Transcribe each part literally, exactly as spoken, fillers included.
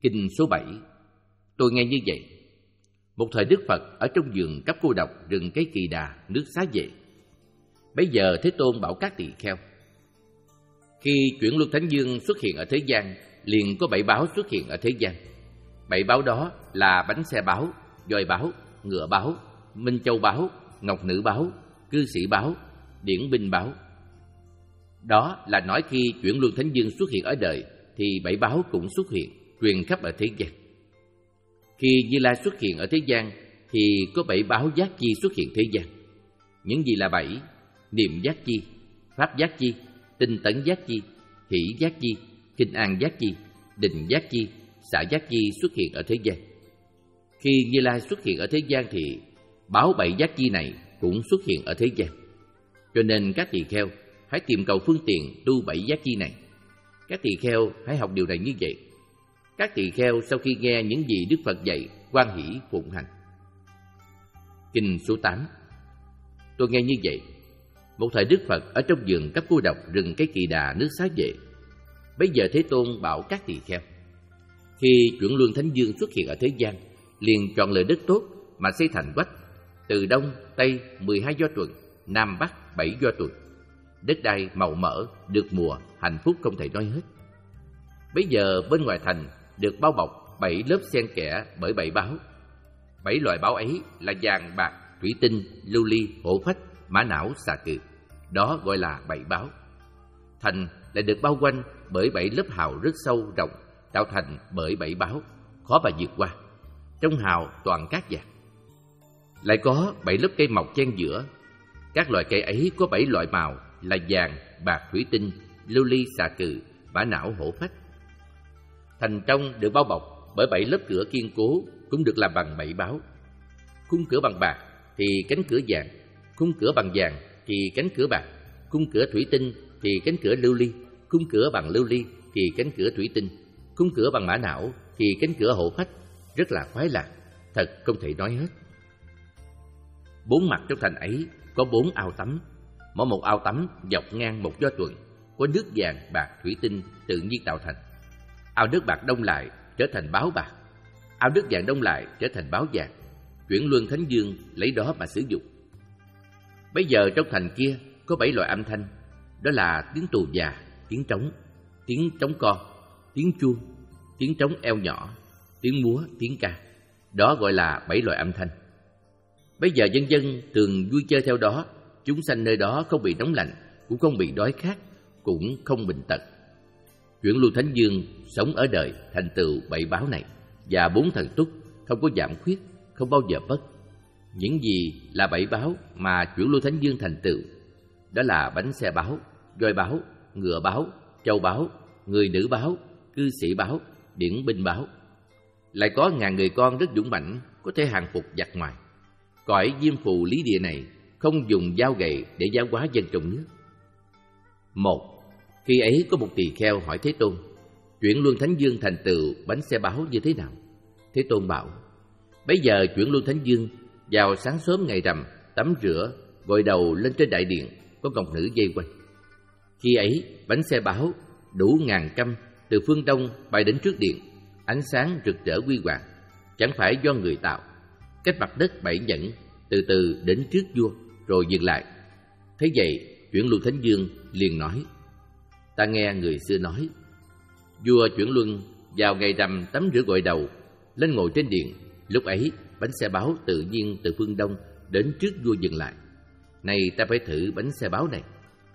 Kinh số bảy. Tôi nghe như vậy. Một thời Đức Phật ở trong vườn cấp cô độc rừng cây Kỳ Đà, nước Xá Vệ. Bấy giờ Thế Tôn bảo các tỳ kheo: khi Chuyển Luân Thánh Dương xuất hiện ở thế gian, liền có bảy báo xuất hiện ở thế gian. Bảy báo đó là bánh xe báo, voi báo, ngựa báo, Minh Châu báo, Ngọc Nữ báo, Cư Sĩ báo, Điển Binh báo. Đó là nói khi Chuyển Luân Thánh Dương xuất hiện ở đời thì bảy báo cũng xuất hiện, truyền khắp ở thế gian. Khi Như Lai xuất hiện ở thế gian thì có bảy báo giác chi xuất hiện thế gian. Những gì là bảy? Niệm giác chi, pháp giác chi, tinh tấn giác chi, hỷ giác chi, kinh an giác chi, định giác chi, xả giác chi xuất hiện ở thế gian. Khi Như Lai xuất hiện ở thế gian thì báo bảy giác chi này cũng xuất hiện ở thế gian. Cho nên các tỳ kheo hãy tìm cầu phương tiện tu bảy giác chi này. Các tỳ kheo hãy học điều này như vậy. Các tỳ kheo sau khi nghe những gì Đức Phật dạy, hoan hỷ phụng hành. Kinh số tám. Tôi nghe như vậy. Một thời Đức Phật ở trong vườn cấp cô độc rừng cây Kỳ Đà, nước Xá Vệ. Bấy giờ Thế Tôn bảo các tỳ kheo: khi Chuyển Luân Thánh Dương xuất hiện ở thế gian, liền chọn lựa đất tốt mà xây thành quách, từ đông tây mười hai do tuần, nam bắc bảy do tuần. Đất đai màu mỡ, được mùa, hạnh phúc không thể nói hết. Bấy giờ bên ngoài thành được bao bọc bảy lớp xen kẽ bởi bảy báo. Bảy loại báo ấy là vàng, bạc, thủy tinh, lưu ly, hổ phách, mã não, xà cừ. Đó gọi là bảy báo. Thành lại được bao quanh bởi bảy lớp hào rất sâu rộng, tạo thành bởi bảy báo, khó mà vượt qua. Trong hào toàn cát vàng. Lại có bảy lớp cây mọc chen giữa. Các loại cây ấy có bảy loại màu là vàng, bạc, thủy tinh, lưu ly, xà cừ, mã não, hổ phách. Thành trong được bao bọc bởi bảy lớp cửa kiên cố, cũng được làm bằng bảy báo. Khung cửa bằng bạc thì cánh cửa vàng, khung cửa bằng vàng thì cánh cửa bạc, khung cửa thủy tinh thì cánh cửa lưu ly, khung cửa bằng lưu ly thì cánh cửa thủy tinh, khung cửa bằng mã não thì cánh cửa hổ phách. Rất là khoái lạc, thật không thể nói hết. Bốn mặt trong thành ấy có bốn ao tắm, mỗi một ao tắm dọc ngang một do tuần, có nước vàng, bạc, thủy tinh tự nhiên tạo thành. Ao nước bạc đông lại trở thành báo bạc, ao nước vàng đông lại trở thành báo vàng. Chuyển Luân Thánh Dương lấy đó mà sử dụng. Bây giờ trong thành kia có bảy loại âm thanh, đó là tiếng tù già, tiếng trống, tiếng trống con, tiếng chuông, tiếng trống eo nhỏ, tiếng múa, tiếng ca. Đó gọi là bảy loại âm thanh. Bây giờ dân dân thường vui chơi theo đó. Chúng sanh nơi đó không bị nóng lạnh, cũng không bị đói khát, cũng không bệnh tật. Chuyển Luân Thánh Dương sống ở đời thành tựu bảy báo này và bốn thần túc, không có giảm khuyết, không bao giờ mất. Những gì là bảy báo mà Chuyển Luân Thánh Dương thành tựu? Đó là bánh xe báo, voi báo, ngựa báo, châu báo, người nữ báo, cư sĩ báo, điển binh báo. Lại có ngàn người con rất dũng mãnh, có thể hàng phục giặc ngoài. Cõi diêm phù lý địa này không dùng dao gậy để giáo hóa dân trong nước. Một, khi ấy có một tỳ kheo hỏi Thế Tôn: Chuyển Luân Thánh Dương thành tựu bánh xe báo như thế nào? Thế Tôn bảo: bấy giờ Chuyển Luân Thánh Dương vào sáng sớm ngày rằm, tắm rửa, gội đầu lên trên đại điện, có ngọc nữ dây quanh. Khi ấy bánh xe báo đủ ngàn căm từ phương đông bay đến trước điện, ánh sáng rực rỡ huy hoàng, chẳng phải do người tạo, cách mặt đất bảy nhẫn, từ từ đến trước vua rồi dừng lại. Thế vậy Chuyển Luân Thánh Dương liền nói: ta nghe người xưa nói, vua Chuyển Luân vào ngày rằm tắm rửa gội đầu, lên ngồi trên điện. Lúc ấy bánh xe báo tự nhiên từ phương đông đến trước vua dừng lại. Này ta phải thử bánh xe báo này.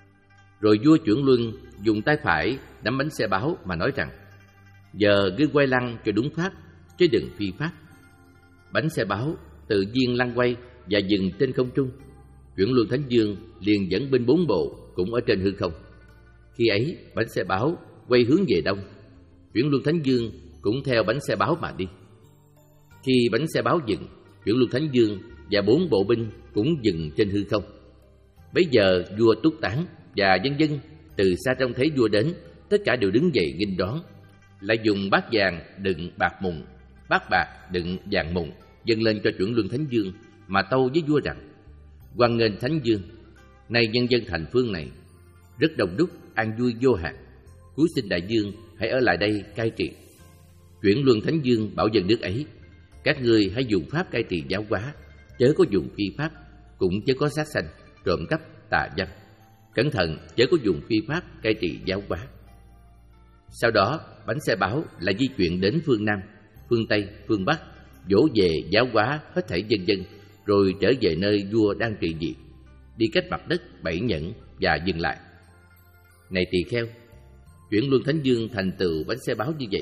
Rồi vua Chuyển Luân dùng tay phải nắm bánh xe báo mà nói rằng: giờ cứ quay lăng cho đúng pháp, chứ đừng phi pháp. Bánh xe báo tự nhiên lăn quay và dừng trên không trung. Chuyển Luân Thánh Dương liền dẫn binh bốn bộ cũng ở trên hư không. Khi ấy bánh xe báo quay hướng về đông, Chuyển Luân Thánh Dương cũng theo bánh xe báo mà đi. Khi bánh xe báo dừng, Chuyển Luân Thánh Dương và bốn bộ binh cũng dừng trên hư không. Bấy giờ vua túc tán và dân dân từ xa trông thấy vua đến, tất cả đều đứng dậy nghênh đón, lại dùng bát vàng đựng bạc mụn, bát bạc đựng vàng mụn dâng lên cho Chuyển Luân Thánh Dương mà tâu với vua rằng: hoan nghênh Thánh Dương, nay nhân dân thành phương này rất đông đúc, an vui vô hạn, cúi xin đại dương hãy ở lại đây cai trị. Chuyển Luân Thánh Dương bảo dân nước ấy: các ngươi hãy dùng pháp cai trị giáo hóa, chớ có dùng phi pháp, cũng chớ có sát sanh, trộm cắp, tà dâm. Cẩn thận, chớ có dùng phi pháp cai trị giáo hóa. Sau đó, bánh xe báo lại di chuyển đến phương Nam, phương Tây, phương Bắc, dỗ về giáo hóa hết thảy dân dân, rồi trở về nơi vua đang trị vì, đi cách mặt đất bảy nhẫn và dừng lại. Này tỳ kheo, Chuyển Luân Thánh Dương thành tựu bánh xe báo như vậy.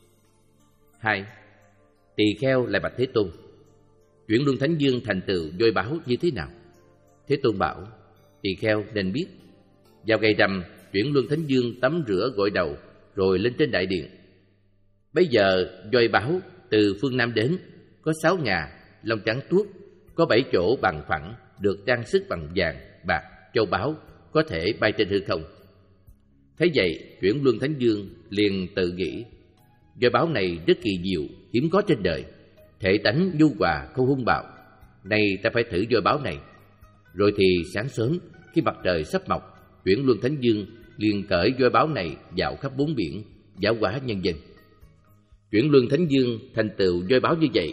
Hai, tỳ kheo lại bạch Thế Tôn: Chuyển Luân Thánh Dương thành tựu voi báo như thế nào? Thế Tôn bảo: tỳ kheo nên biết, vào ngày rằm, Chuyển Luân Thánh Dương tắm rửa gội đầu, rồi lên trên đại điện. Bây giờ voi báo từ phương Nam đến, có sáu ngà, lông trắng tuốt, có bảy chỗ bằng phẳng, được trang sức bằng vàng, bạc, châu báu, có thể bay trên hư không. Thấy vậy, Chuyển Luân Thánh Dương liền tự nghĩ: voi báo này rất kỳ diệu, hiếm có trên đời, thể tánh nhu hòa, không hung bạo. Nay ta phải thử voi báo này. Rồi thì sáng sớm, khi mặt trời sắp mọc, Chuyển Luân Thánh Dương liền cởi voi báo này dạo khắp bốn biển, giáo hóa nhân dân. Chuyển Luân Thánh Dương thành tựu voi báo như vậy.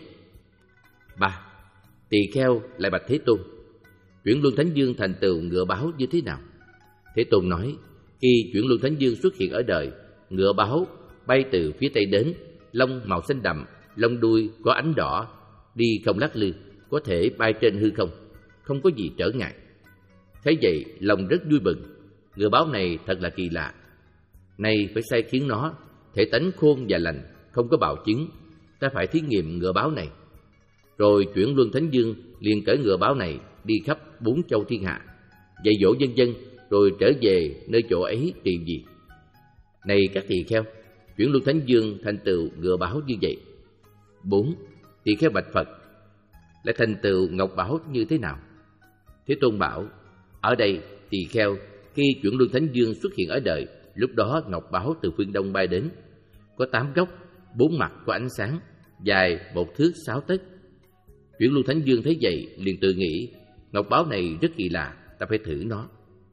Ba, tỳ kheo lại bạch Thế Tôn: Chuyển Luân Thánh Dương thành tựu ngựa báo như thế nào? Thế Tôn nói: khi Chuyển Luân Thánh Dương xuất hiện ở đời, ngựa báo bay từ phía tây đến, lông màu xanh đậm, lông đuôi có ánh đỏ, đi không lắc lư, có thể bay trên hư không, không có gì trở ngại. Thấy vậy, lòng rất vui mừng. Ngựa báo này thật là kỳ lạ. Nay phải sai khiến nó, thể tánh khôn và lành, không có bạo chứng. Ta phải thí nghiệm ngựa báo này. Rồi Chuyển Luân Thánh Dương liền cởi ngựa báo này đi khắp bốn châu thiên hạ, dạy dỗ dân dân, rồi trở về nơi chỗ ấy trị vì. Này các tỳ kheo, Chuyển Luân Thánh Dương thành tựu ngựa báo như vậy. Bốn, tỳ kheo bạch Phật: lại thành tựu ngọc báo như thế nào? Thế Tôn bảo: ở đây tỳ kheo, khi Chuyển Luân Thánh Dương xuất hiện ở đời, lúc đó ngọc báo từ phương đông bay đến, có tám góc, bốn mặt có ánh sáng, dài một thước sáu tấc. Chuyển Luân Thánh Dương thấy vậy liền tự nghĩ: ngọc báo này rất kỳ lạ, ta phải thử nó.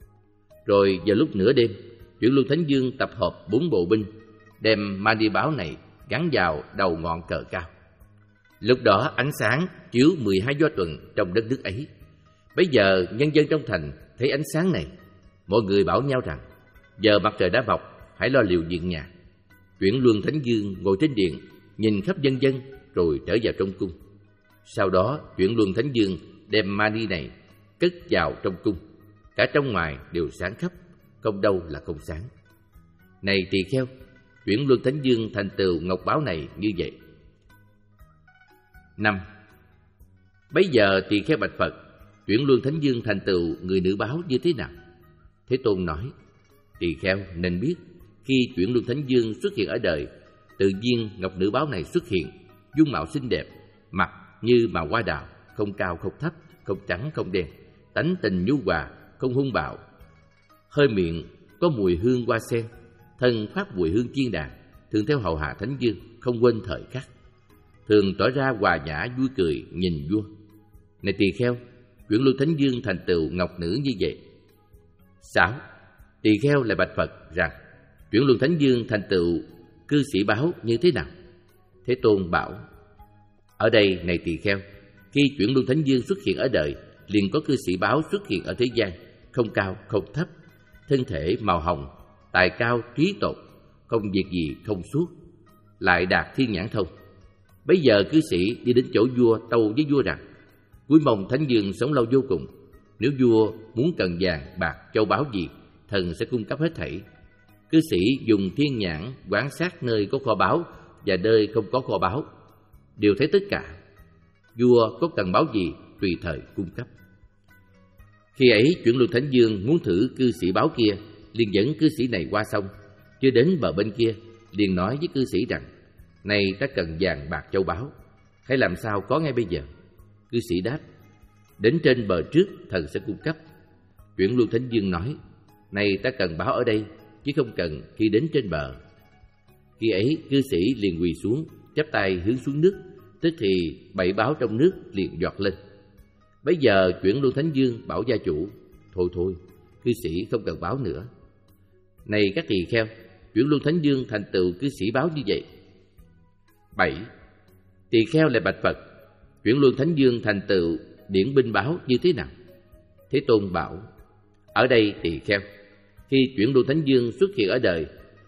Rồi vào lúc nửa đêm, Chuyển Luân Thánh Dương tập hợp bốn bộ binh, đem mani báo này gắn vào đầu ngọn cờ cao. Lúc đó ánh sáng chiếu mười hai do tuần trong đất nước ấy. Bây giờ nhân dân trong thành thấy ánh sáng này, mọi người bảo nhau rằng: giờ mặt trời đã mọc, hãy lo liệu việc nhà. Chuyển Luân Thánh Dương ngồi trên điện, nhìn khắp dân dân, rồi trở vào trong cung. Sau đó Chuyển Luân Thánh Dương đem mani này cất vào trong cung, cả trong ngoài đều sáng khắp, không đâu là không sáng. Này tỳ kheo, Chuyển Luân Thánh Dương thành tựu ngọc báo này như vậy. Năm, bấy giờ tỳ kheo bạch Phật: Chuyển Luân Thánh Dương thành tựu người nữ báo như thế nào? Thế Tôn nói: tỳ kheo nên biết, khi Chuyển Luân Thánh Dương xuất hiện ở đời, tự nhiên ngọc nữ báo này xuất hiện, dung mạo xinh đẹp, mặt như màu hoa đào, không cao không thấp, không trắng không đen, tánh tình nhu hòa, không hung bạo. Hơi miệng có mùi hương hoa sen, thân phát mùi hương chiên đàn, thường theo hầu hạ Thánh Dương, không quên thời khắc, thường tỏ ra hòa nhã vui cười nhìn vua. Này tỳ kheo, Chuyển Luân Thánh Dương thành tựu ngọc nữ như vậy. Sáu, tỳ kheo lại bạch Phật rằng: Chuyển Luân Thánh Dương thành tựu cư sĩ báo như thế nào? Thế Tôn bảo: ở đây này tỳ kheo, khi Chuyển Luân Thánh Dương xuất hiện ở đời, liền có cư sĩ báo xuất hiện ở thế gian, không cao không thấp, thân thể màu hồng, tài cao trí tột, không việc gì không suốt, lại đạt thiên nhãn thông. Bây giờ cư sĩ đi đến chỗ vua, tâu với vua rằng: cuối mong Thánh Dương sống lâu vô cùng. Nếu vua muốn cần vàng, bạc, châu báu gì, thần sẽ cung cấp hết thảy. Cư sĩ dùng thiên nhãn quan sát nơi có kho báu và nơi không có kho báu, đều thấy tất cả. Vua có cần báu gì, tùy thời cung cấp. Khi ấy Chuyển Luân Thánh Dương muốn thử cư sĩ báo kia, liền dẫn cư sĩ này qua sông. Chưa đến bờ bên kia, liền nói với cư sĩ rằng: này ta cần vàng bạc châu báu, hãy làm sao có ngay bây giờ. Cư sĩ đáp: đến trên bờ trước, thần sẽ cung cấp. Chuyển Luân Thánh Dương nói: này ta cần báo ở đây, chứ không cần khi đến trên bờ. Khi ấy cư sĩ liền quỳ xuống, chắp tay hướng xuống nước, tức thì bảy báo trong nước liền giọt lên. Bấy giờ Chuyển Luân Thánh Dương bảo gia chủ: thôi thôi, cư sĩ không cần báo nữa. Này các tỳ kheo, Chuyển Luân Thánh Dương thành tựu cư sĩ báo như vậy. bảy. Tỳ kheo lại bạch Phật: Chuyển Luân Thánh Dương thành tựu điển binh báo như thế nào? Thế Tôn bảo: Ở đây tỳ kheo, khi Chuyển Luân Thánh Dương xuất hiện ở đời,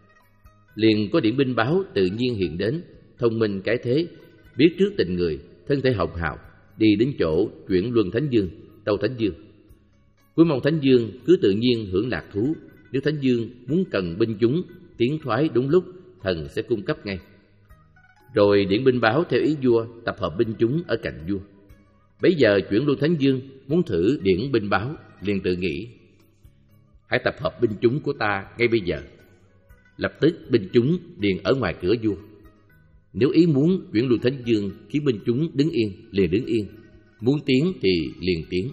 liền có điển binh báo tự nhiên hiện đến, thông minh cái thế, biết trước tình người, thân thể hồng hào, đi đến chỗ Chuyển Luân Thánh Dương, tâu Thánh Dương. Cuối mong Thánh Dương cứ tự nhiên hưởng lạc thú. Nếu Thánh Dương muốn cần binh chúng tiến thoái đúng lúc, thần sẽ cung cấp ngay. Rồi điển binh báo theo ý vua, tập hợp binh chúng ở cạnh vua. Bấy giờ Chuyển Luân Thánh Dương muốn thử điển binh báo, liền tự nghĩ: Hãy tập hợp binh chúng của ta ngay bây giờ. Lập tức binh chúng liền ở ngoài cửa vua. Nếu ý muốn, Chuyển Luân Thánh Dương khiến binh chúng đứng yên, liền đứng yên; muốn tiến thì liền tiến.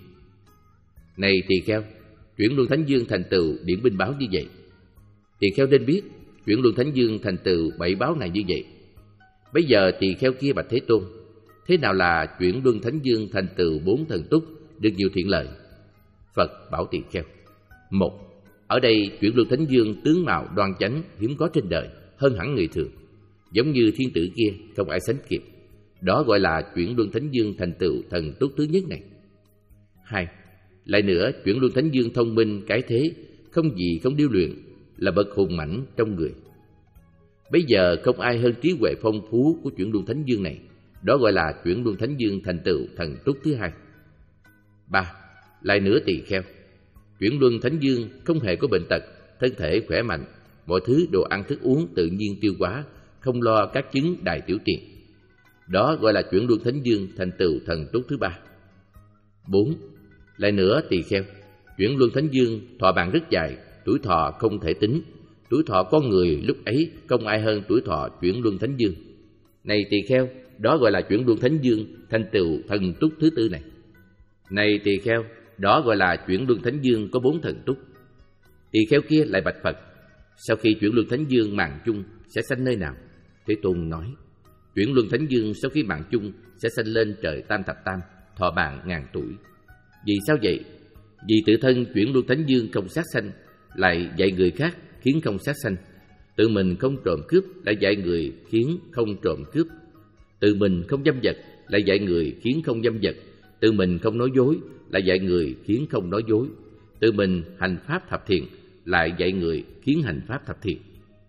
Này tỳ kheo, Chuyển Luân Thánh Dương thành tựu điển binh báo như vậy. Tỳ kheo nên biết Chuyển Luân Thánh Dương thành tựu bảy báo này như vậy. Bây giờ tỳ kheo kia bạch Thế Tôn: Thế nào là Chuyển Luân Thánh Dương thành tựu bốn thần túc, được nhiều thiện lợi? Phật bảo tỳ kheo: Một, ở đây Chuyển Luân Thánh Dương tướng mạo đoan chánh, hiếm có trên đời, hơn hẳn người thường, giống như thiên tử kia, không ai sánh kịp. Đó gọi là Chuyển Luân Thánh Dương thành tựu thần túc thứ nhất này. Hai, lại nữa, Chuyển Luân Thánh Dương thông minh cái thế, không gì không điêu luyện, là bậc hùng mãnh trong người. Bây giờ không ai hơn trí huệ phong phú của Chuyển Luân Thánh Dương này. Đó gọi là Chuyển Luân Thánh Dương thành tựu thần túc thứ hai. Ba, lại nữa tỳ kheo, Chuyển Luân Thánh Dương không hề có bệnh tật, thân thể khỏe mạnh, mọi thứ đồ ăn thức uống tự nhiên tiêu hóa, không lo các chứng đại tiểu tiện. Đó gọi là Chuyển Luân Thánh Dương thành tựu thần túc thứ ba. Bốn, lại nữa tỳ kheo, Chuyển Luân Thánh Dương thọ mạng rất dài, tuổi thọ không thể tính. Tuổi thọ con người lúc ấy không ai hơn tuổi thọ Chuyển Luân Thánh Dương. Này tỳ kheo, đó gọi là Chuyển Luân Thánh Dương thành tựu thần túc thứ tư này. Này tỳ kheo, đó gọi là Chuyển Luân Thánh Dương có bốn thần túc. Tỳ kheo kia lại bạch Phật: Sau khi Chuyển Luân Thánh Dương mạng chung sẽ sanh nơi nào? Thế Tôn nói: Chuyển Luân Thánh Dương sau khi mạng chung sẽ sanh lên trời Tam Thập Tam, thọ mạng ngàn tuổi. Vì sao vậy? Vì tự thân Chuyển Luân Thánh Dương không sát sanh, lại dạy người khác khiến không sát sanh. Tự mình không trộm cướp, lại dạy người khiến không trộm cướp. Tự mình không dâm vật, lại dạy người khiến không dâm vật. Tự mình không nói dối, lại dạy người khiến không nói dối. Tự mình hành pháp thập thiện, lại dạy người khiến hành pháp thập thiện.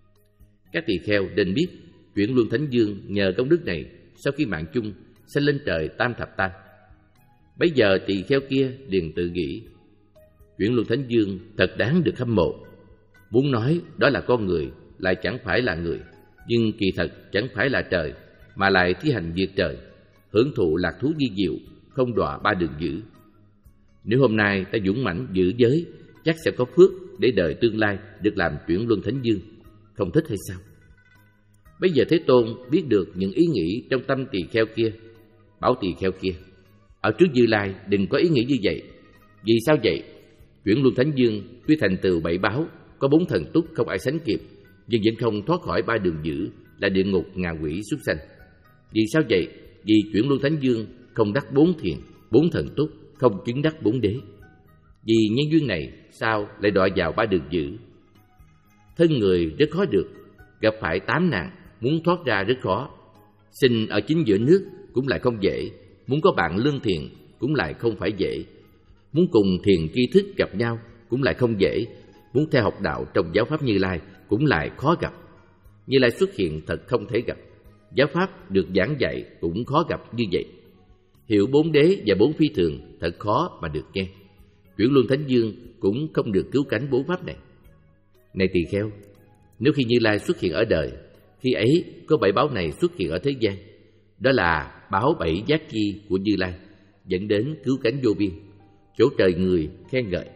Các tỳ kheo nên biết Chuyển Luân Thánh Dương nhờ công đức này, sau khi mạng chung sanh lên trời Tam Thập Tam. Bấy giờ tỳ kheo kia liền tự nghĩ: Chuyển Luân Thánh Dương thật đáng được hâm mộ. Muốn nói đó là con người, lại chẳng phải là người, nhưng kỳ thật chẳng phải là trời, mà lại thi hành việc trời, hưởng thụ lạc thú vi diệu, không đọa ba đường dữ. Nếu hôm nay ta dũng mãnh giữ giới, chắc sẽ có phước để đời tương lai được làm Chuyển Luân Thánh Dương. Không thích hay sao? Bây giờ Thế Tôn biết được những ý nghĩ trong tâm tỳ kheo kia, bảo tỳ kheo kia: Ở trước Như Lai đừng có ý nghĩ như vậy. Vì sao vậy? Chuyển Luân Thánh Dương tuy thành tựu bảy báo, có bốn thần túc không ai sánh kịp, nhưng vẫn không thoát khỏi ba đường dữ, là địa ngục, ngạ quỷ, súc sanh. Vì sao vậy? Vì Chuyển Luân Thánh Dương không đắc bốn thiền, bốn thần túc, không chứng đắc bốn đế. Vì nhân duyên này, sao lại đọa vào ba đường dữ? Thân người rất khó được, gặp phải tám nạn, muốn thoát ra rất khó. Sinh ở chính giữa nước cũng lại không dễ, muốn có bạn lương thiện cũng lại không phải dễ. Muốn cùng thiền tri thức gặp nhau cũng lại không dễ. Muốn theo học đạo trong giáo pháp Như Lai cũng lại khó gặp. Như Lai xuất hiện thật không thể gặp. Giáo pháp được giảng dạy cũng khó gặp như vậy. Hiểu bốn đế và bốn phi thường thật khó mà được nghe. Chuyển Luân Thánh Dương cũng không được cứu cánh bốn pháp này. Này tỳ kheo, nếu khi Như Lai xuất hiện ở đời, khi ấy có bảy báo này xuất hiện ở thế gian, đó là báo bảy giác chi của Như Lai, dẫn đến cứu cánh vô biên, chỗ trời người khen ngợi.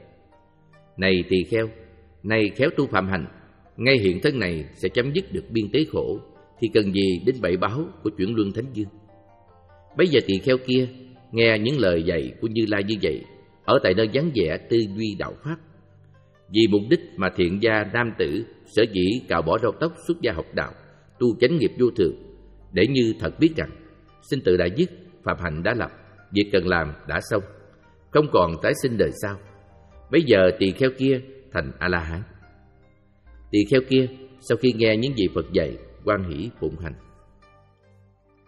Này tỳ kheo, này khéo tu phạm hành, ngay hiện thân này sẽ chấm dứt được biên tế khổ, thì cần gì đến bảy báo của Chuyển Luân Thánh Dương? Bây giờ tỳ kheo kia nghe những lời dạy của Như Lai như vậy, ở tại nơi vắng vẻ tư duy đạo pháp. Vì mục đích mà thiện gia nam tử sở dĩ cạo bỏ râu tóc xuất gia học đạo, tu chánh nghiệp vô thường, để như thật biết rằng sinh tử đã dứt, phạm hạnh đã lập, việc cần làm đã xong, không còn tái sinh đời sau. Bây giờ tỳ kheo kia thành A-la-hán. Tỳ kheo kia sau khi nghe những gì Phật dạy, hoan hỷ phụng hành.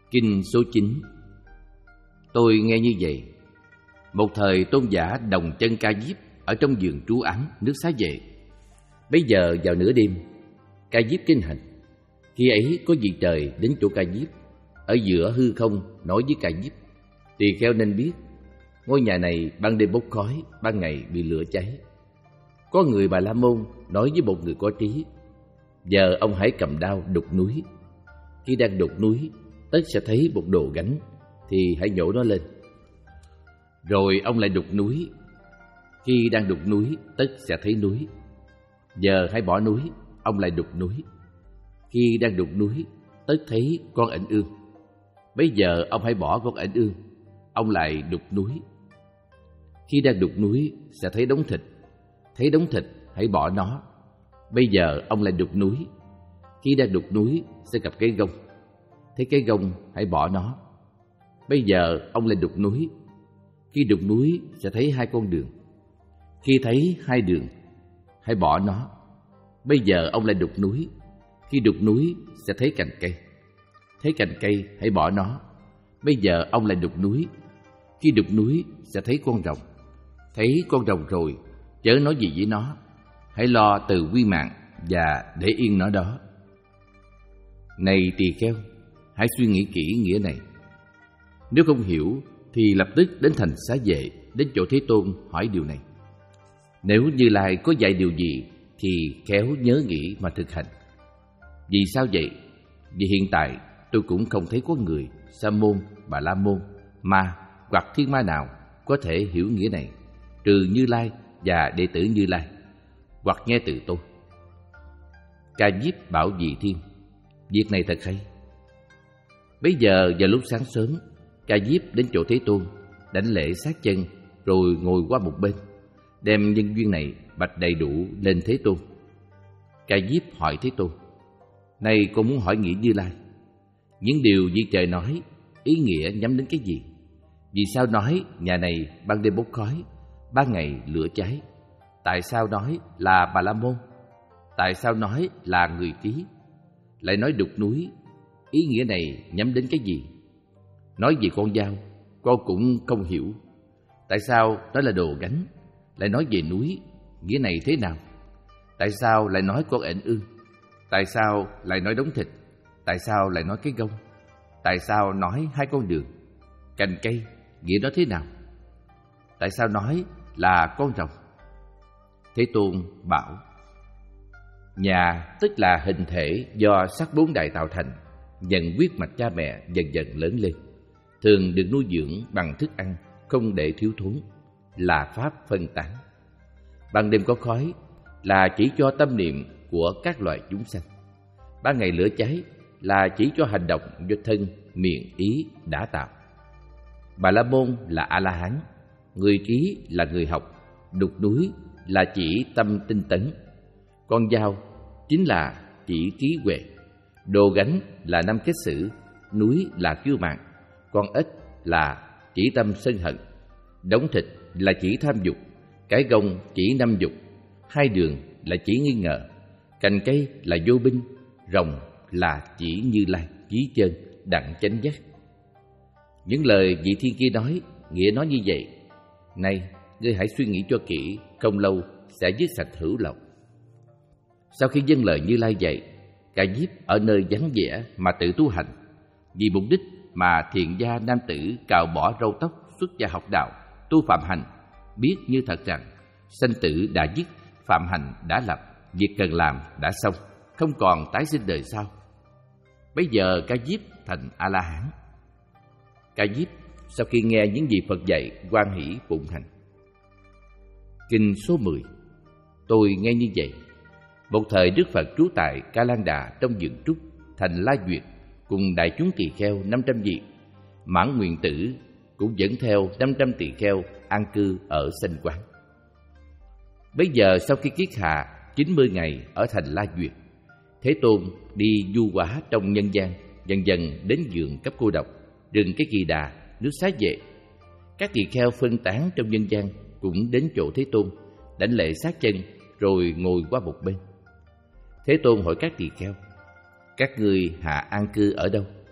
Kinh số chín. Tôi nghe như vậy. Một thời tôn giả đồng chân Ca Diếp ở trong vườn trú ắng nước Xá Vệ. Bây giờ vào nửa đêm, Ca Diếp kinh hành. Khi ấy có vị trời đến chỗ Ca Diếp, ở giữa hư không nói với Ca Diếp: tỳ kheo nên biết, ngôi nhà này ban đêm bốc khói, ban ngày bị lửa cháy. Có người Bà La Môn nói với một người có trí: giờ ông hãy cầm đao đục núi. Khi đang đục núi, tất sẽ thấy một đồ gánh, thì hãy nhổ nó lên. Rồi ông lại đục núi. Khi đang đục núi, tất sẽ thấy núi. Giờ hãy bỏ núi, ông lại đục núi. Khi đang đục núi, tất thấy con ảnh ương. Bây giờ ông hãy bỏ con ảnh ương, ông lại đục núi. Khi đang đục núi, sẽ thấy đống thịt. Thấy đống thịt, hãy bỏ nó. Bây giờ ông lại đục núi. Khi đang đục núi, sẽ gặp cái gông. Thấy cái gông, hãy bỏ nó. Bây giờ ông lại đục núi. Khi đục núi, sẽ thấy hai con đường. Khi thấy hai đường, hãy bỏ nó. Bây giờ ông lại đục núi. Khi đục núi, sẽ thấy cành cây. Thấy cành cây, hãy bỏ nó. Bây giờ ông lại đục núi. Khi đục núi, sẽ thấy con rồng. Thấy con rồng rồi, chớ nói gì với nó. Hãy lo từ quy mạng và để yên nó đó. Này tỳ kheo, hãy suy nghĩ kỹ nghĩa này. Nếu không hiểu thì lập tức đến thành Xá Vệ, đến chỗ Thế Tôn hỏi điều này. Nếu Như Lai có dạy điều gì thì khéo nhớ nghĩ mà thực hành. Vì sao vậy? Vì hiện tại tôi cũng không thấy có người Sa môn, Bà La môn, ma hoặc thiên ma nào có thể hiểu nghĩa này, trừ Như Lai và đệ tử Như Lai, hoặc nghe từ tôi. Ca Diếp bảo Vị Thiên: việc này thật hay. Bây giờ vào lúc sáng sớm, Ca Diếp đến chỗ Thế Tôn, đảnh lễ sát chân, rồi ngồi qua một bên, đem nhân duyên này bạch đầy đủ lên Thế Tôn. Ca Diếp hỏi Thế Tôn: này con muốn hỏi nghĩa Như Lai, những điều vị trời nói, ý nghĩa nhắm đến cái gì? Vì sao nói nhà này ban đêm bốc khói, ban ngày lửa cháy? Tại sao nói là Bà La Môn? Tại sao nói là người trí? Lại nói đục núi, ý nghĩa này nhắm đến cái gì? Nói về con dao, con cũng không hiểu. Tại sao đó là đồ gánh? Lại nói về núi, nghĩa này thế nào? Tại sao lại nói con ảnh ương? Tại sao lại nói đống thịt? Tại sao lại nói cái gông? Tại sao nói hai con đường? Cành cây, nghĩa đó thế nào? Tại sao nói là con rồng? Thế Tôn bảo: nhà tức là hình thể do sắc bốn đại tạo thành, nhận huyết mạch cha mẹ dần dần lớn lên, thường được nuôi dưỡng bằng thức ăn, không để thiếu thốn, là pháp phân tán. Ban đêm có khói là chỉ cho tâm niệm của các loài chúng sanh. Ban ngày lửa cháy là chỉ cho hành động do thân, miệng, ý đã tạo. Bà La Môn là A-la-hán, người trí là người học, đục núi là chỉ tâm tinh tấn, con dao chính là chỉ trí huệ, đồ gánh là năm kết xử, núi là kiêu mạn, con ếch là chỉ tâm sân hận, đống thịt là chỉ tham dục, cái gông chỉ năm dục, hai đường là chỉ nghi ngờ, cành cây là vô binh, rồng là chỉ Như Lai, chí chân, đặng chánh giác. Những lời vị thiên kia nói, nghĩa nói như vậy. Này, ngươi hãy suy nghĩ cho kỹ, không lâu sẽ giết sạch hữu lậu. Sau khi dâng lời Như Lai dạy, Ca Diếp ở nơi vắng vẻ mà tự tu hành. Vì mục đích mà thiện gia nam tử cạo bỏ râu tóc, xuất gia học đạo, tu phạm hành, biết như thật rằng sanh tử đã dứt, phạm hành đã lập, việc cần làm đã xong, không còn tái sinh đời sau. Bây giờ Ca Diếp thành A-la-hán. Ca Diếp sau khi nghe những gì Phật dạy, hoan hỷ phụng hành. Kinh số mười. Tôi nghe như vậy. Một thời Đức Phật trú tại Ca Lan Đà trong vườn trúc, thành La Duyệt, cùng đại chúng tỳ kheo năm trăm vị. Mãn Nguyện Tử cũng dẫn theo năm trăm tỳ kheo an cư ở Sanh Quán. Bây giờ sau khi kiết hạ chín mươi ngày ở thành La Duyệt, Thế Tôn đi du hóa trong nhân gian, dần dần đến vườn Cấp Cô Độc, rừng Cái Kỳ Đà, nước Xá Vệ. Các tỳ kheo phân tán trong nhân gian cũng đến chỗ Thế Tôn, đảnh lễ sát chân, rồi ngồi qua một bên. Thế Tôn hỏi các tỳ kheo: các ngươi hạ an cư ở đâu?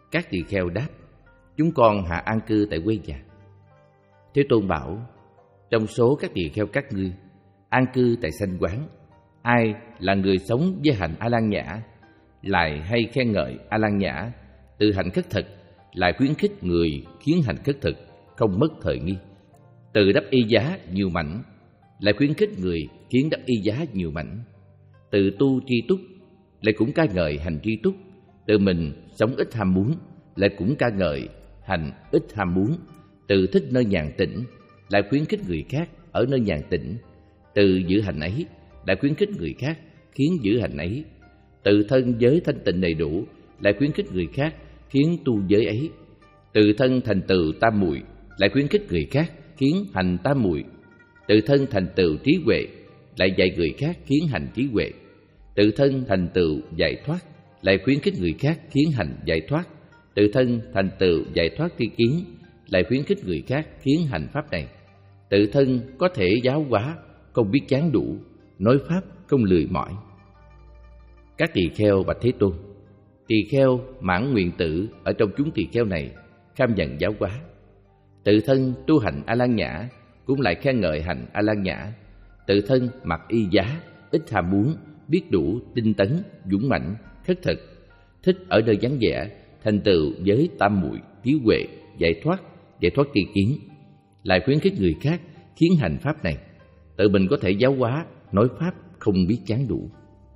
Các tỳ kheo đáp: chúng con hạ an cư tại quê nhà. Thế Tôn bảo: trong số các tỳ kheo các ngươi, an cư tại sanh quán, ai là người sống với hành A Lan Nhã, lại hay khen ngợi A Lan Nhã, từ hành khất thực, lại khuyến khích người khiến hành khất thực không mất thời nghi, từ đắp y giá nhiều mảnh, lại khuyến khích người khiến đắp y giá nhiều mảnh, từ tu tri túc, lại cũng ca ngợi hành tri túc, từ mình sống ít ham muốn, lại cũng ca ngợi hành ít ham muốn, từ thích nơi nhàn tĩnh, lại khuyến khích người khác ở nơi nhàn tĩnh, từ giữ hành ấy, lại khuyến khích người khác khiến giữ hành ấy, từ thân giới thanh tịnh đầy đủ, lại khuyến khích người khác khiến tu giới ấy, từ thân thành tựu tam muội, lại khuyến khích người khác khiến hành tam muội, từ thân thành tựu trí huệ, lại dạy người khác khiến hành trí huệ, từ thân thành tựu giải thoát, lại khuyến khích người khác khiến hành giải thoát, từ thân thành tựu giải thoát tri kiến, lại khuyến khích người khác khiến hành pháp này, từ thân có thể giáo hóa, không biết chán đủ, nói pháp không lười mỏi. Các tỳ kheo bạch Thế Tôn: tỳ kheo Mãn Nguyện Tử ở trong chúng tỳ kheo này kham nhận giáo hóa, tự thân tu hành A Lan Nhã, cũng lại khen ngợi hành A Lan Nhã, tự thân mặc y giá, ít ham muốn, biết đủ, tinh tấn, dũng mạnh, khất thực, thích ở nơi vắng vẻ, thành tựu giới tam muội, trí huệ, giải thoát, giải thoát tri kiến, lại khuyến khích người khác khiến hành pháp này, tự mình có thể giáo hóa, nói pháp không biết chán đủ.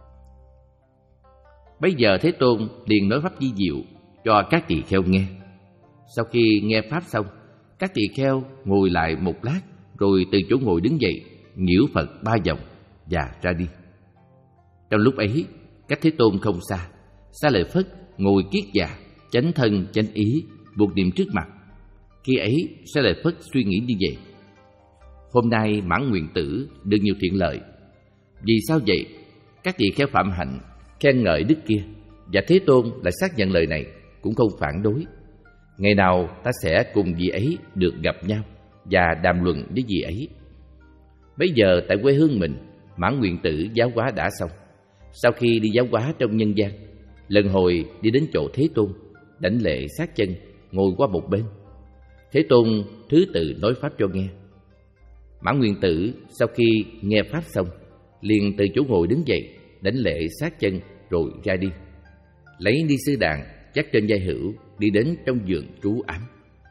Bây giờ Thế Tôn liền nói pháp vi diệu cho các tỳ kheo nghe. Sau khi nghe pháp xong, các tỳ kheo ngồi lại một lát, rồi từ chỗ ngồi đứng dậy, nhiễu Phật ba vòng và ra đi. Trong lúc ấy, cách Thế Tôn không xa, Xá Lợi Phất ngồi kiết già, chánh thân chánh ý, buộc niệm trước mặt. Khi ấy, Xá Lợi Phất suy nghĩ như vậy: hôm nay Mãn Nguyện Tử được nhiều thiện lợi. Vì sao vậy? Các tỳ kheo phạm hạnh khen ngợi đức kia, và Thế Tôn lại xác nhận lời này, cũng không phản đối. Ngày nào ta sẽ cùng vị ấy được gặp nhau và đàm luận với vị ấy. Bây giờ tại quê hương mình, Mãn Nguyện Tử giáo hóa đã xong. Sau khi đi giáo hóa trong nhân gian, lần hồi đi đến chỗ Thế Tôn, đảnh lễ sát chân, ngồi qua một bên. Thế Tôn thứ tự nói pháp cho nghe. Mãn Nguyện Tử sau khi nghe pháp xong, liền từ chỗ ngồi đứng dậy, đảnh lễ sát chân rồi ra đi, lấy ni sư đàn dắt trên vai hữu, đi đến trong vườn trú ám.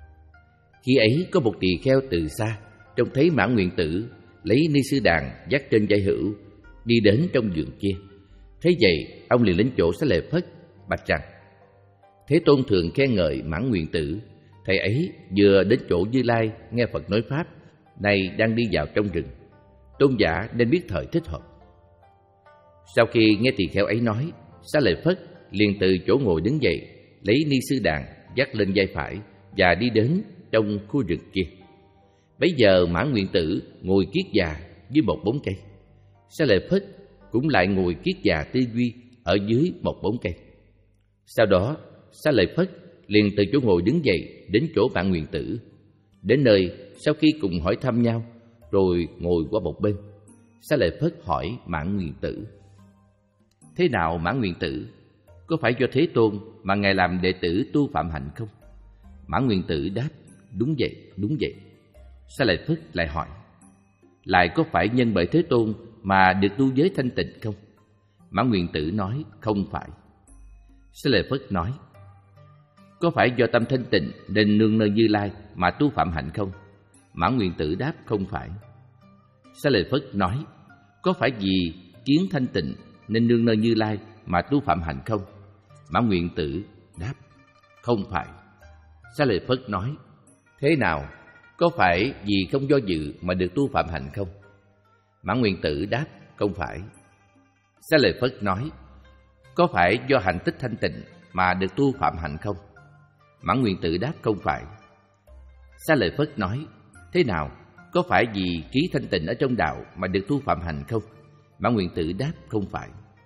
Khi ấy có một tỳ kheo từ xa trông thấy Mãn Nguyện Tử lấy ni sư đàn dắt trên vai hữu đi đến trong vườn kia. Thế vậy ông liền đến chỗ Xá Lợi Phất bạch rằng: Thế Tôn thường khen ngợi Mãn Nguyện Tử, thầy ấy vừa đến chỗ Như Lai nghe Phật nói pháp, nay đang đi vào trong rừng, tôn giả nên biết thời thích hợp. Sau khi nghe tỳ kheo ấy nói, Xá Lợi Phất liền từ chỗ ngồi đứng dậy, lấy ni sư đàn dắt lên vai phải và đi đến trong khu rừng kia. Bấy giờ Mãn Nguyện Tử ngồi kiết già dưới một bóng cây, Xá Lợi Phất cũng lại ngồi kiết già tư duy ở dưới một bóng cây. Sau đó Xá Lợi Phất liền từ chỗ ngồi đứng dậy đến chỗ Mãn Nguyện Tử. Đến nơi, sau khi cùng hỏi thăm nhau, rồi ngồi qua một bên, Xá Lợi Phất hỏi Mãn Nguyện Tử: thế nào Mãn Nguyện Tử? Có phải do Thế Tôn mà ngài làm đệ tử tu phạm hạnh không? Mãn Nguyện Tử đáp: đúng vậy, đúng vậy. Xá Lợi Phất lại hỏi: lại có phải nhân bởi Thế Tôn mà được tu giới thanh tịnh không? Mãn Nguyện Tử nói: không phải. Xá Lợi Phất nói: có phải do tâm thanh tịnh nên nương nơi Như Lai mà tu phạm hạnh không? Mãn Nguyện Tử đáp: không phải. Xá Lợi Phất nói: có phải vì kiến thanh tịnh nên nương nơi Như Lai mà tu phạm hạnh không? Mãn Nguyện Tử đáp: không phải. Xá Lợi Phất nói: thế nào? Có phải vì không do dự mà được tu phạm hạnh không? Mãn Nguyện Tử đáp: không phải. Xá Lợi Phất nói: có phải do hạnh tích thanh tịnh mà được tu phạm hạnh không? Mãn Nguyện Tử đáp: không phải. Xá Lợi Phất nói: thế nào? Có phải vì trí thanh tịnh ở trong đạo mà được tu phạm hạnh không? Mãn Nguyện Tử đáp: không phải.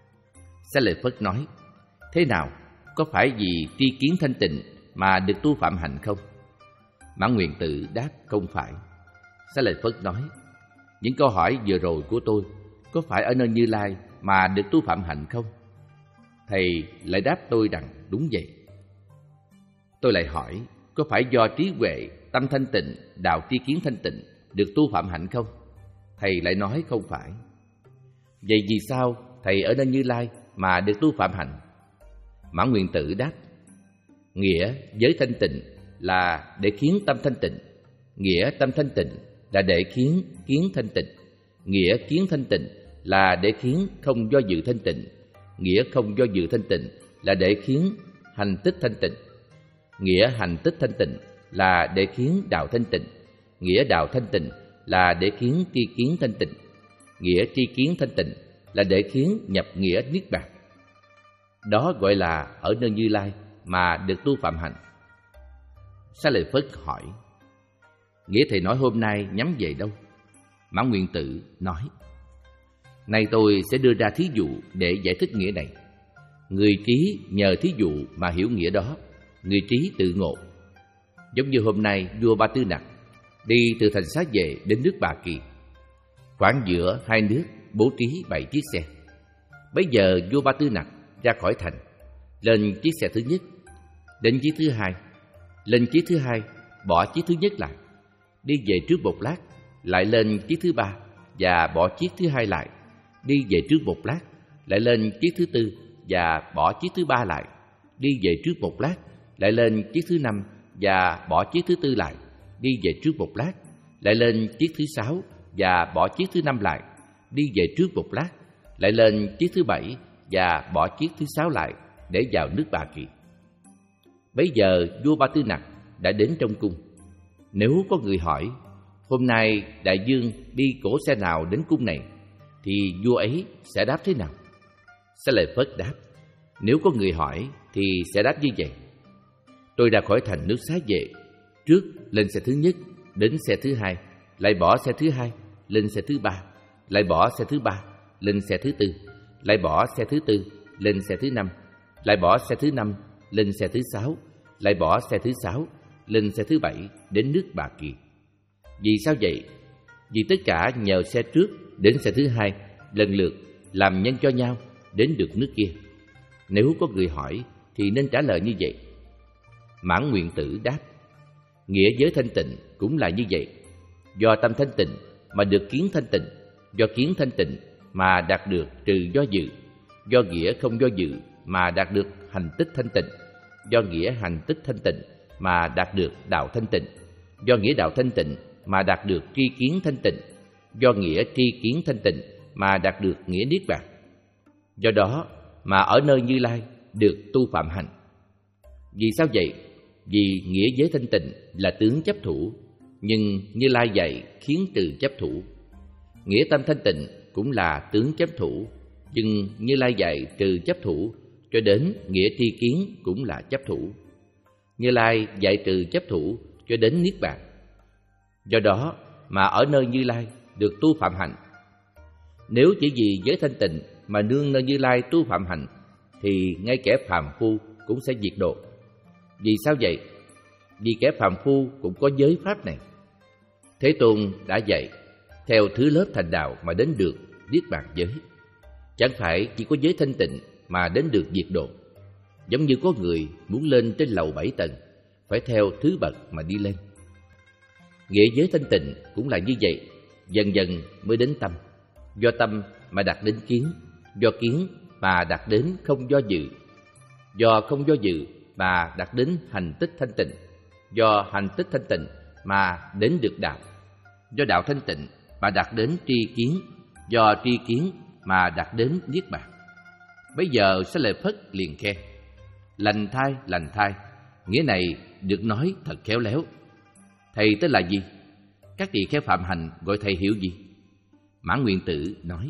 Xá Lợi Phất nói: thế nào? Có phải vì tri kiến thanh tịnh mà được tu phạm hạnh không? Mãn Nguyện Tử đáp: không phải. Xá Lợi Phất nói: những câu hỏi vừa rồi của tôi có phải ở nơi Như Lai mà được tu phạm hạnh không? Thầy lại đáp tôi rằng đúng vậy. Tôi lại hỏi, có phải do trí huệ, tâm thanh tịnh, đạo tri kiến thanh tịnh được tu phạm hạnh không? Thầy lại nói không phải. Vậy vì sao thầy ở nơi Như Lai mà được tu phạm hạnh? Mãn Nguyện Tử đáp, nghĩa giới thanh tịnh là để khiến tâm thanh tịnh, nghĩa tâm thanh tịnh là để khiến kiến thanh tịnh, nghĩa kiến thanh tịnh là để khiến không do dự thanh tịnh, nghĩa không do dự thanh tịnh là để khiến hành tích thanh tịnh, nghĩa hành tích thanh tịnh là để khiến đạo thanh tịnh, nghĩa đạo thanh tịnh là để khiến tri kiến thanh tịnh, nghĩa tri kiến thanh tịnh là để khiến nhập nghĩa niết bàn. Đó gọi là ở nơi Như Lai mà được tu phạm hạnh. Xá Lợi Phất hỏi, nghĩa thầy nói hôm nay nhắm về đâu? Mãn Nguyện Tử nói, nay tôi sẽ đưa ra thí dụ để giải thích nghĩa này. Người trí nhờ thí dụ mà hiểu nghĩa đó, người trí tự ngộ. Giống như hôm nay vua Ba Tư Nặc đi từ thành Xá Vệ đến nước Bà Kỳ, khoảng giữa hai nước bố trí bảy chiếc xe. Bấy giờ vua Ba Tư Nặc ra khỏi thành, lên chiếc xe thứ nhất, đến chiếc thứ hai, lên chiếc thứ hai, bỏ chiếc thứ nhất lại, đi về trước một lát, lại lên chiếc thứ ba và bỏ chiếc thứ hai lại, đi về trước một lát, lại lên chiếc thứ tư và bỏ chiếc thứ ba lại, đi về trước một lát, lại lên chiếc thứ năm và bỏ chiếc thứ tư lại, đi về trước một lát, lại lên chiếc thứ sáu và bỏ chiếc thứ năm lại, đi về trước một lát, lại lên chiếc thứ bảy và bỏ chiếc thứ sáu lại để vào nước Bà Kỳ. Bấy giờ vua Ba Tư Nặc đã đến trong cung. Nếu có người hỏi, hôm nay đại vương đi cỗ xe nào đến cung này, thì vua ấy sẽ đáp thế nào? Xá Lợi Phất đáp, nếu có người hỏi thì sẽ đáp như vậy. Tôi ra khỏi thành nước Xá Vệ, trước lên xe thứ nhất, đến xe thứ hai, lại bỏ xe thứ hai, lên xe thứ ba, lại bỏ xe thứ ba, lên xe thứ tư, lại bỏ xe thứ tư, lên xe thứ năm, lại bỏ xe thứ năm, lên xe thứ sáu, lại bỏ xe thứ sáu, lên xe thứ bảy đến nước Bà Kỳ. Vì sao vậy? Vì tất cả nhờ xe trước đến xe thứ hai lần lượt làm nhân cho nhau đến được nước kia. Nếu có người hỏi thì nên trả lời như vậy. Mãn Nguyện Tử đáp, nghĩa giới thanh tịnh cũng là như vậy. Do tâm thanh tịnh mà được kiến thanh tịnh, do kiến thanh tịnh mà đạt được trừ do dự, do nghĩa không do dự mà đạt được hành tích thanh tịnh, do nghĩa hành tích thanh tịnh mà đạt được đạo thanh tịnh, do nghĩa đạo thanh tịnh mà đạt được tri kiến thanh tịnh, do nghĩa tri kiến thanh tịnh mà đạt được nghĩa niết bàn. Do đó mà ở nơi Như Lai được tu phạm hạnh. Vì sao vậy? Vì nghĩa giới thanh tịnh là tướng chấp thủ, nhưng Như Lai dạy khiến trừ chấp thủ. Nghĩa tâm thanh tịnh cũng là tướng chấp thủ, nhưng Như Lai dạy trừ chấp thủ, cho đến nghĩa tri kiến cũng là chấp thủ. Như Lai dạy trừ chấp thủ cho đến niết bàn. Do đó mà ở nơi Như Lai được tu phạm hạnh. Nếu chỉ vì giới thanh tịnh mà nương nơi Như Lai tu phạm hạnh, thì ngay kẻ phàm phu cũng sẽ diệt độ. Vì sao vậy? Vì kẻ phàm phu cũng có giới pháp này. Thế Tôn đã dạy theo thứ lớp thành đạo mà đến được niết bàn giới. Chẳng phải chỉ có giới thanh tịnh mà đến được diệt độ. Giống như có người muốn lên trên lầu bảy tầng, phải theo thứ bậc mà đi lên. Nghĩa giới thanh tịnh cũng là như vậy, dần dần mới đến tâm. Do tâm mà đạt đến kiến, do kiến mà đạt đến không do dự, do không do dự mà đạt đến hành tích thanh tịnh, do hành tích thanh tịnh mà đến được đạo, do đạo thanh tịnh mà đạt đến tri kiến, do tri kiến mà đạt đến niết bàn. Bây giờ Xá Lợi Phất liền khen, lành thai, lành thai, nghĩa này được nói thật khéo léo. Thầy tên là gì? Các tỳ kheo phạm hành gọi thầy hiểu gì? Mãn Nguyện Tử nói,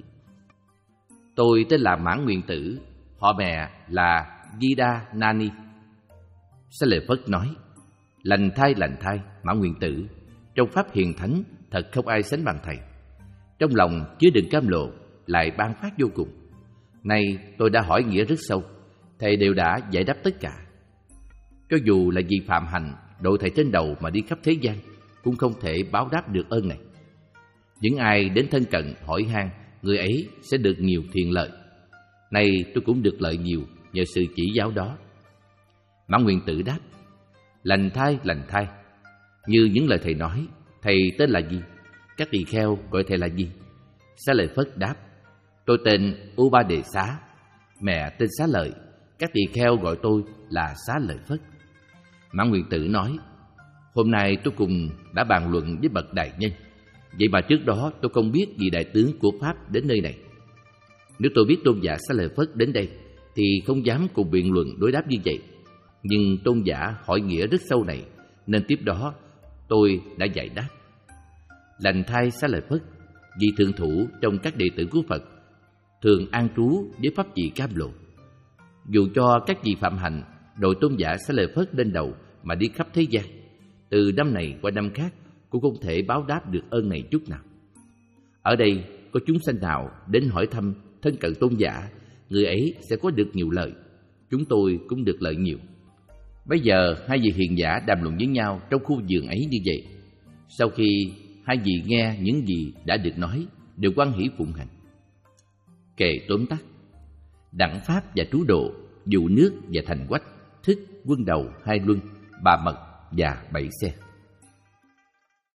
tôi tên là Mãn Nguyện Tử, họ mẹ là Gida Nani. Xá Lợi Phất nói, lành thai, lành thai, Mãn Nguyện Tử, trong pháp hiền thánh thật không ai sánh bằng thầy. Trong lòng chứa đựng cam lộ, lại ban phát vô cùng. Nay tôi đã hỏi nghĩa rất sâu, thầy đều đã giải đáp tất cả. Cho dù là vì phạm hành độ thầy trên đầu mà đi khắp thế gian, cũng không thể báo đáp được ơn này. Những ai đến thân cận hỏi han, người ấy sẽ được nhiều thiện lợi. Nay tôi cũng được lợi nhiều nhờ sự chỉ giáo đó. Mãn Nguyện Tử đáp, Lành thay, lành thay. Như những lời thầy nói, thầy tên là gì? Các tỳ kheo gọi thầy là gì? Xá Lợi Phất đáp, tôi tên U Ba Đề Xá, mẹ tên Xá Lợi, các tỳ kheo gọi tôi là Xá Lợi Phất. Mãn Nguyện Tử nói, hôm nay tôi cùng đã bàn luận với bậc đại nhân, vậy mà trước đó tôi không biết vị đại tướng của Pháp đến nơi này. Nếu tôi biết tôn giả Xá Lợi Phất đến đây thì không dám cùng biện luận đối đáp như vậy. Nhưng tôn giả hỏi nghĩa rất sâu này, nên tiếp đó tôi đã giải đáp. Lành thay Xá Lợi Phất, vị thượng thủ trong các đệ tử của Phật, thường an trú với pháp vị cam lộ. Dù cho các vị phạm hạnh đội tôn giả Xá Lợi Phất lên đầu mà đi khắp thế gian, từ năm này qua năm khác cũng không thể báo đáp được ơn này chút nào. Ở đây có chúng sanh nào đến hỏi thăm thân cận tôn giả, người ấy sẽ có được nhiều lợi, chúng tôi cũng được lợi nhiều. Bây giờ hai vị hiền giả đàm luận với nhau trong khu vườn ấy như vậy. Sau khi hai vị nghe những gì đã được nói, đều hoan hỷ phụng hành. Kệ tóm tắt: đẳng pháp và trú độ, dụ nước và thành quách, thức quân đầu hai luân, ba mật và bảy xe.